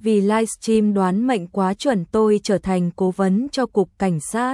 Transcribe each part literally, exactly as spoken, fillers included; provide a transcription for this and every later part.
vì livestream đoán mệnh quá chuẩn tôi trở thành cố vấn cho cục cảnh sát.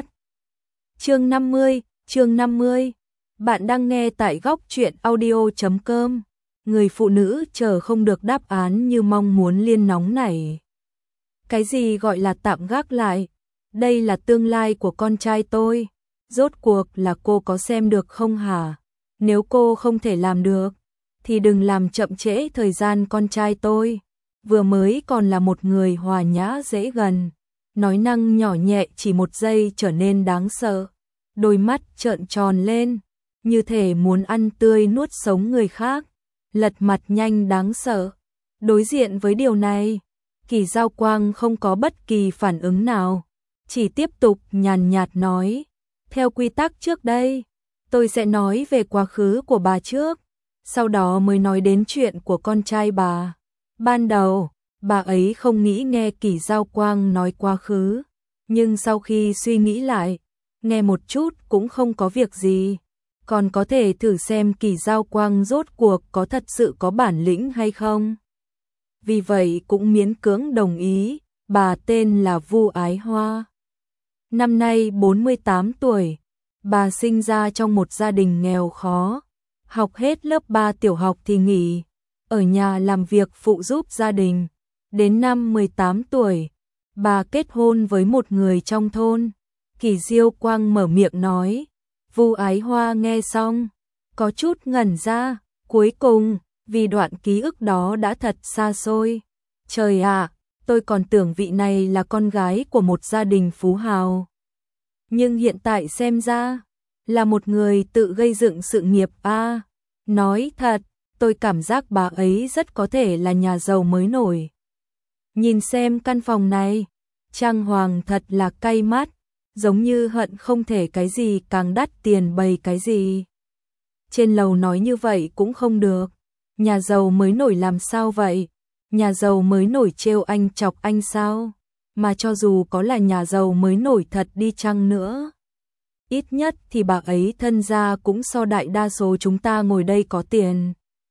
Chương năm mươi, chương năm mươi. Bạn đang nghe tại góc truyện audio chấm com. Người phụ nữ chờ không được đáp án như mong muốn liên nóng này. Cái gì gọi là tạm gác lại? Đây là tương lai của con trai tôi. Rốt cuộc là cô có xem được không hả? Nếu cô không thể làm được, thì đừng làm chậm trễ thời gian con trai tôi. Vừa mới còn là một người hòa nhã dễ gần. Nói năng nhỏ nhẹ chỉ một giây trở nên đáng sợ. Đôi mắt trợn tròn lên, như thể muốn ăn tươi nuốt sống người khác. Lật mặt nhanh đáng sợ. Đối diện với điều này, Kỳ Giao Quang không có bất kỳ phản ứng nào. Chỉ tiếp tục nhàn nhạt nói. Theo quy tắc trước đây, tôi sẽ nói về quá khứ của bà trước, sau đó mới nói đến chuyện của con trai bà. Ban đầu, bà ấy không nghĩ nghe Kỳ Giao Quang nói quá khứ, nhưng sau khi suy nghĩ lại, nghe một chút cũng không có việc gì. Còn có thể thử xem Kỳ Giao Quang rốt cuộc có thật sự có bản lĩnh hay không. Vì vậy cũng miễn cưỡng đồng ý, bà tên là Vu Ái Hoa. Năm nay bốn mươi tám tuổi, bà sinh ra trong một gia đình nghèo khó, học hết lớp ba tiểu học thì nghỉ, ở nhà làm việc phụ giúp gia đình. Đến năm mười tám tuổi, bà kết hôn với một người trong thôn. Kỳ Diêu Quang mở miệng nói. Vu Ái Hoa nghe xong, có chút ngẩn ra, cuối cùng, vì đoạn ký ức đó đã thật xa xôi. Trời ạ, tôi còn tưởng vị này là con gái của một gia đình phú hào. Nhưng hiện tại xem ra, là một người tự gây dựng sự nghiệp a. À, nói thật, tôi cảm giác bà ấy rất có thể là nhà giàu mới nổi. Nhìn xem căn phòng này, trang hoàng thật là cay mắt, giống như hận không thể cái gì càng đắt tiền bày cái gì. Trên lầu nói như vậy cũng không được. Nhà giàu mới nổi làm sao vậy? Nhà giàu mới nổi trêu anh chọc anh sao? Mà cho dù có là nhà giàu mới nổi thật đi chăng nữa, ít nhất thì bà ấy thân gia cũng so đại đa số chúng ta ngồi đây có tiền.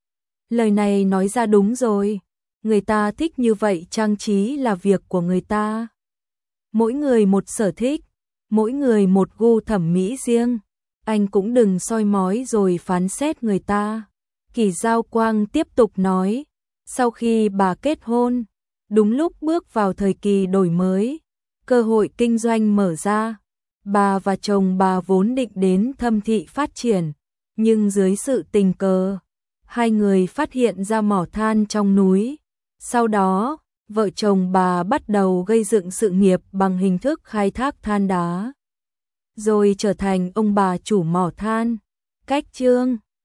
Lời này nói ra đúng rồi. Người ta thích như vậy trang trí là việc của người ta. Mỗi người một sở thích, mỗi người một gu thẩm mỹ riêng. Anh cũng đừng soi mói rồi phán xét người ta. Kỳ Giao Quang tiếp tục nói. Sau khi bà kết hôn, đúng lúc bước vào thời kỳ đổi mới, cơ hội kinh doanh mở ra. Bà và chồng bà vốn định đến Thâm Thị phát triển, nhưng dưới sự tình cờ, hai người phát hiện ra mỏ than trong núi. Sau đó, vợ chồng bà bắt đầu gây dựng sự nghiệp bằng hình thức khai thác than đá, rồi trở thành ông bà chủ mỏ than. Cách chương